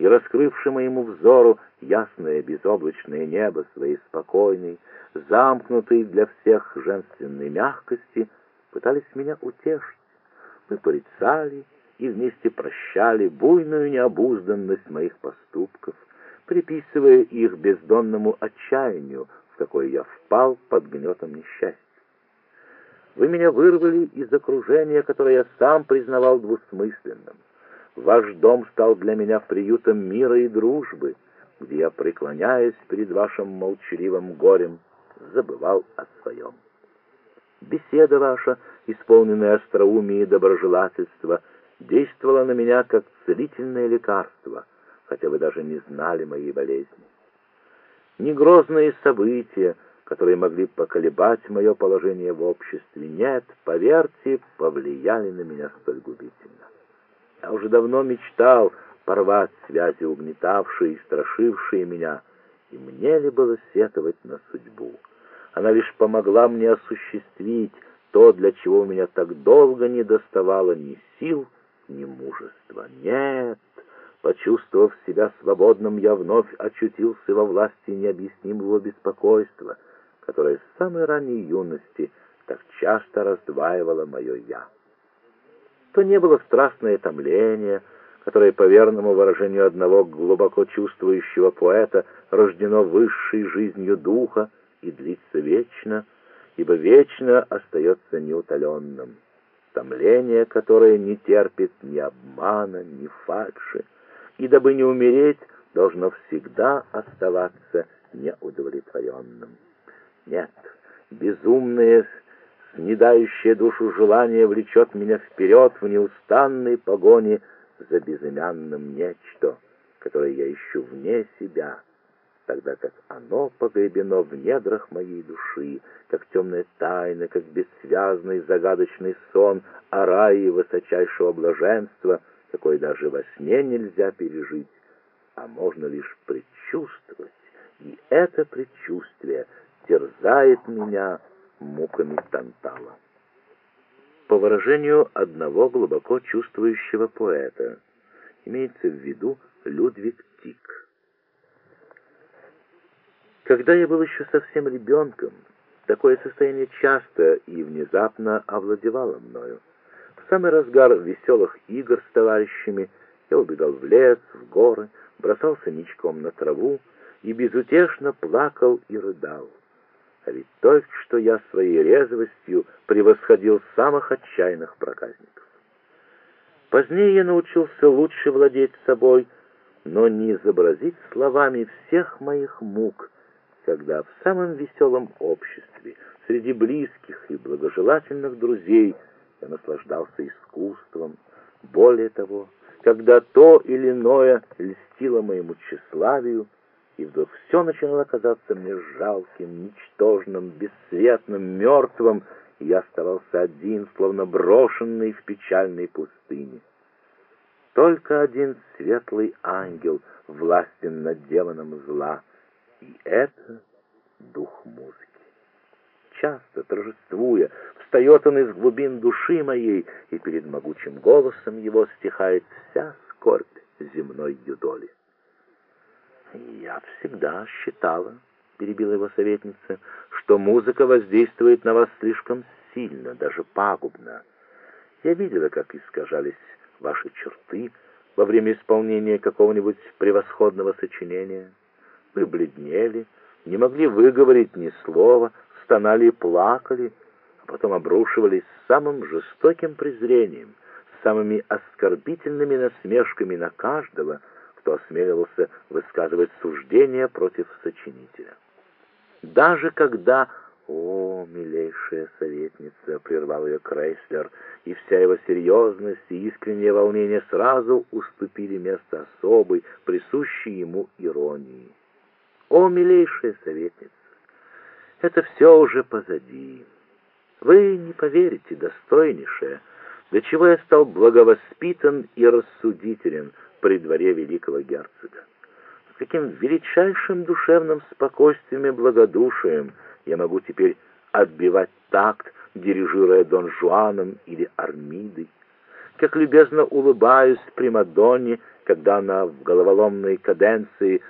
и раскрывший моему взору ясное безоблачное небо своей спокойной, замкнутой для всех женственной мягкости, пытались меня утешить. Мы порицали и вместе прощали буйную необузданность моих поступков, приписывая их бездонному отчаянию, в какое я впал под гнетом несчастья. Вы меня вырвали из окружения, которое я сам признавал двусмысленным. Ваш дом стал для меня приютом мира и дружбы, где я, преклоняясь перед вашим молчаливым горем, забывал о своем. Беседа ваша, исполненная остроумия и доброжелательства, действовала на меня как целительное лекарство, хотя вы даже не знали моей болезни. Ни грозные события, которые могли поколебать мое положение в обществе, нет, поверьте, повлияли на меня столь губительно. Я уже давно мечтал порвать связи, угнетавшие и страшившие меня, и мне ли было сетовать на судьбу? Она лишь помогла мне осуществить то, для чего у меня так долго не доставало ни сил, ни мужества. Нет, почувствовав себя свободным, я вновь очутился во власти необъяснимого беспокойства, которое с самой ранней юности так часто раздваивало мое «я». То не было страстное томление, которое, по верному выражению одного глубоко чувствующего поэта, рождено высшей жизнью духа и длится вечно, ибо вечно остается неутоленным. Томление, которое не терпит ни обмана, ни фальши, и дабы не умереть, должно всегда оставаться неудовлетворенным. Нет, безумное, снедающее душу желание влечет меня вперед в неустанной погоне за безымянным нечто, которое я ищу вне себя, тогда как оно погребено в недрах моей души, как темная тайна, как бессвязный загадочный сон о рае высочайшего блаженства, какой даже во сне нельзя пережить, а можно лишь предчувствовать, и это предчувствие терзает меня муками Тантала. По выражению одного глубоко чувствующего поэта, имеется в виду Людвиг Тик. Когда я был еще совсем ребенком, такое состояние часто и внезапно овладевало мною. В самый разгар веселых игр с товарищами я убегал в лес, в горы, бросался ничком на траву и безутешно плакал и рыдал. А ведь только что я своей резвостью превосходил самых отчаянных проказников. Позднее я научился лучше владеть собой, но не изобразить словами всех моих мук, когда в самом веселом обществе, среди близких и благожелательных друзей, я наслаждался искусством. Более того, когда то или иное льстило моему тщеславию, и вдруг все начинало казаться мне жалким, ничтожным, бесцветным, мертвым, и я оставался один, словно брошенный в печальной пустыне. Только один светлый ангел властен над демоном зла, и это дух музыки. Часто, торжествуя, встает он из глубин души моей, и перед могучим голосом его стихает вся скорбь земной юдоли. «Я всегда считала, — перебила его советница, — что музыка воздействует на вас слишком сильно, даже пагубно. Я видела, как искажались ваши черты во время исполнения какого-нибудь превосходного сочинения. Вы бледнели, не могли выговорить ни слова, стонали и плакали, а потом обрушивались с самым жестоким презрением, с самыми оскорбительными насмешками на каждого, кто осмеливался высказывать суждения против сочинителя. Даже когда... «О, милейшая советница!» — прервал ее Крейслер, и вся его серьезность и искреннее волнение сразу уступили место особой, присущей ему иронии. «О, милейшая советница! Это все уже позади. Вы не поверите, достойнейшая, до чего я стал благовоспитан и рассудителен при дворе великого герцога. С каким величайшим душевным спокойствием и благодушием я могу теперь отбивать такт, дирижируя Дон Жуаном или Армидой. как любезно улыбаюсь примадонне, когда она в головоломной каденции